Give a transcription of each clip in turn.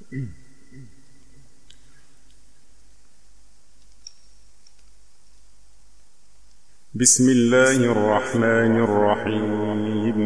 بسم الله الرحمن الرحيم.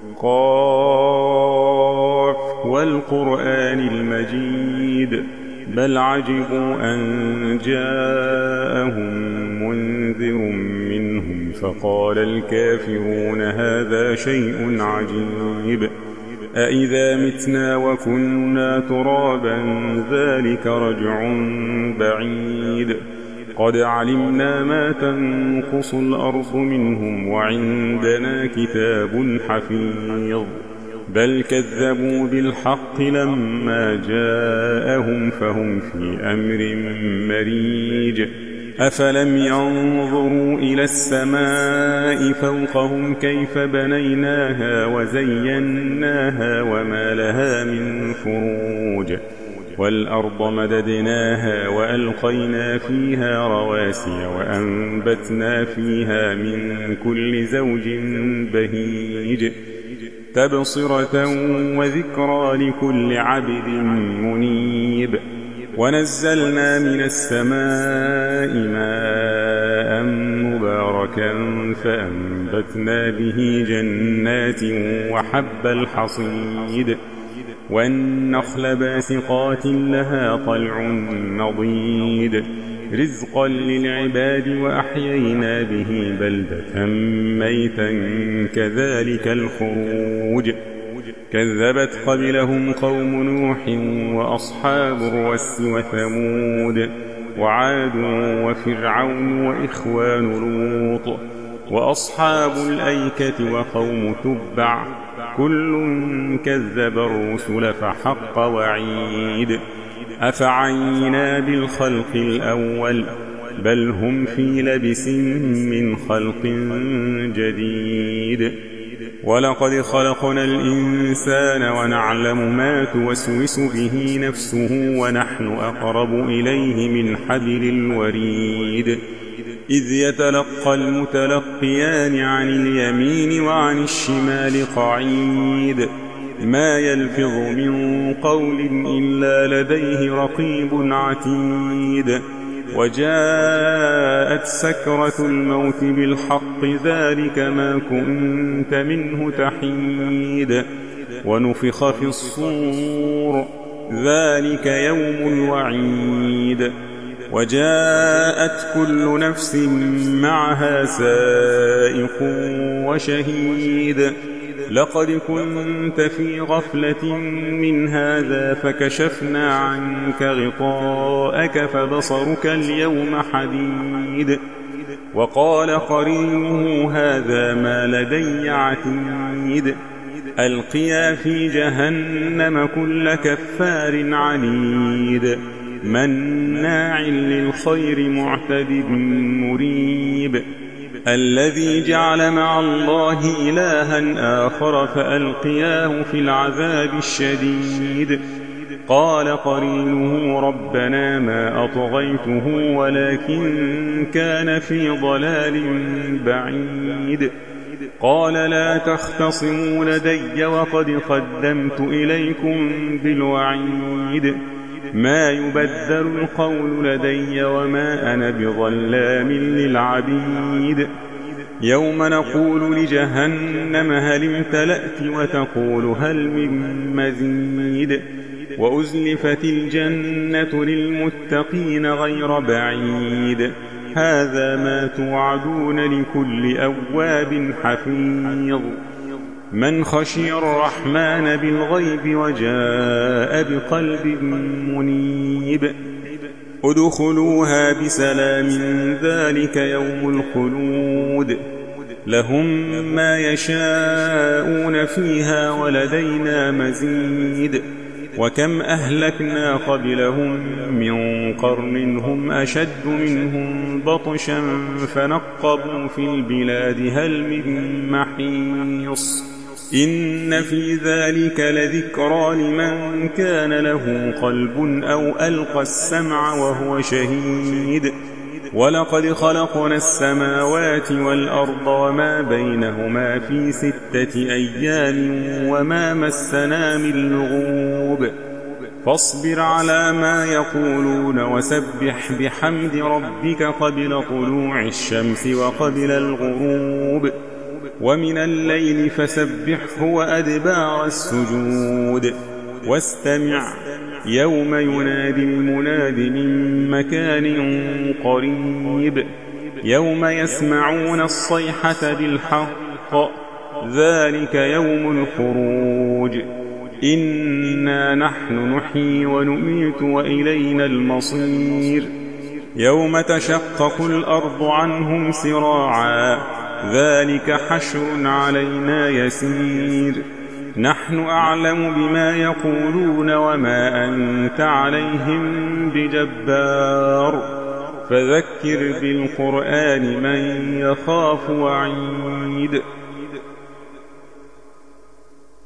قاف والقرآن المجيد بل عجبوا أن جاءهم منذر منهم فقال الكافرون هذا شيء عجيب أإذا متنا وكنا ترابا ذلك رجع بعيد قد علمنا ما تنقص الأرض منهم وعندنا كتاب حفيظ بل كذبوا بالحق لما جاءهم فهم في أمر مريج أفلم ينظروا إلى السماء فوقهم كيف بنيناها وزيناها وما لها من فروج والأرض مددناها وألقينا فيها رواسي وأنبتنا فيها من كل زوج بهيج تبصرة وذكرى لكل عبد منيب ونزلنا من السماء ماء مباركا فأنبتنا به جنات وحب الحصيد والنخل باسقات لها طلع نضيد رزقا للعباد وأحيينا به بلدة ميتا كذلك الخروج كذبت قبلهم قوم نوح وأصحاب الرس وثمود وعاد وفرعون وإخوان لوط وأصحاب الأيكة وقوم تبع كل كذب الرسل فحق وعيد أفعينا بالخلق الأول بل هم في لبس من خلق جديد ولقد خلقنا الإنسان ونعلم ما توسوس به نفسه ونحن أقرب إليه من حبل الوريد إذ يتلقى المتلقيان عن اليمين وعن الشمال قعيد ما يلفظ من قول إلا لديه رقيب عتيد وجاءت سكرة الموت بالحق ذلك ما كنت منه تحيد ونفخ في الصور ذلك يوم الوعيد وجاءت كل نفس معها سائق وشهيد لقد كنت في غفلة من هذا فكشفنا عنك غطاءك فبصرك اليوم حديد وقال قرينه هذا ما لدي عتيد ألقيا في جهنم كل كفار عنيد مناع للخير معتد مريب الذي جعل مع الله إلها آخر فألقياه في العذاب الشديد قال قرينه ربنا ما أطغيته ولكن كان في ضلال بعيد قال لا تختصموا لدي وقد قدمت إليكم بالوعيد ما يبدل القول لدي وما أنا بظلام للعبيد يوم نقول لجهنم هل امتلأت وتقول هل من مزيد وأزلفت الجنة للمتقين غير بعيد هذا ما توعدون لكل أواب حفيظ من خشي الرحمن بالغيب وجاء بقلب منيب ادخلوها بسلام ذلك يوم الخلود لهم ما يشاءون فيها ولدينا مزيد وكم أهلكنا قبلهم من قرن هم أشد منهم بطشا فنقبوا في البلاد هل من محيص إن في ذلك لذكرى لمن كان له قلب أو ألقى السمع وهو شهيد ولقد خلقنا السماوات والأرض وما بينهما في 6 أيام وما مسنا من لغوب فاصبر على ما يقولون وسبح بحمد ربك قبل طلوع الشمس وقبل الغروب ومن الليل فسبحه وأدبار السجود واستمع يوم ينادي المناد من مكان قريب يوم يسمعون الصيحة بالحق ذلك يوم الخروج إنا نحن نحيي ونميت وإلينا المصير يوم تشقق الأرض عنهم سراعا ذلك حشر علينا يسير نحن أعلم بما يقولون وما أنت عليهم بجبار فذكر بالقرآن من يخاف وعيد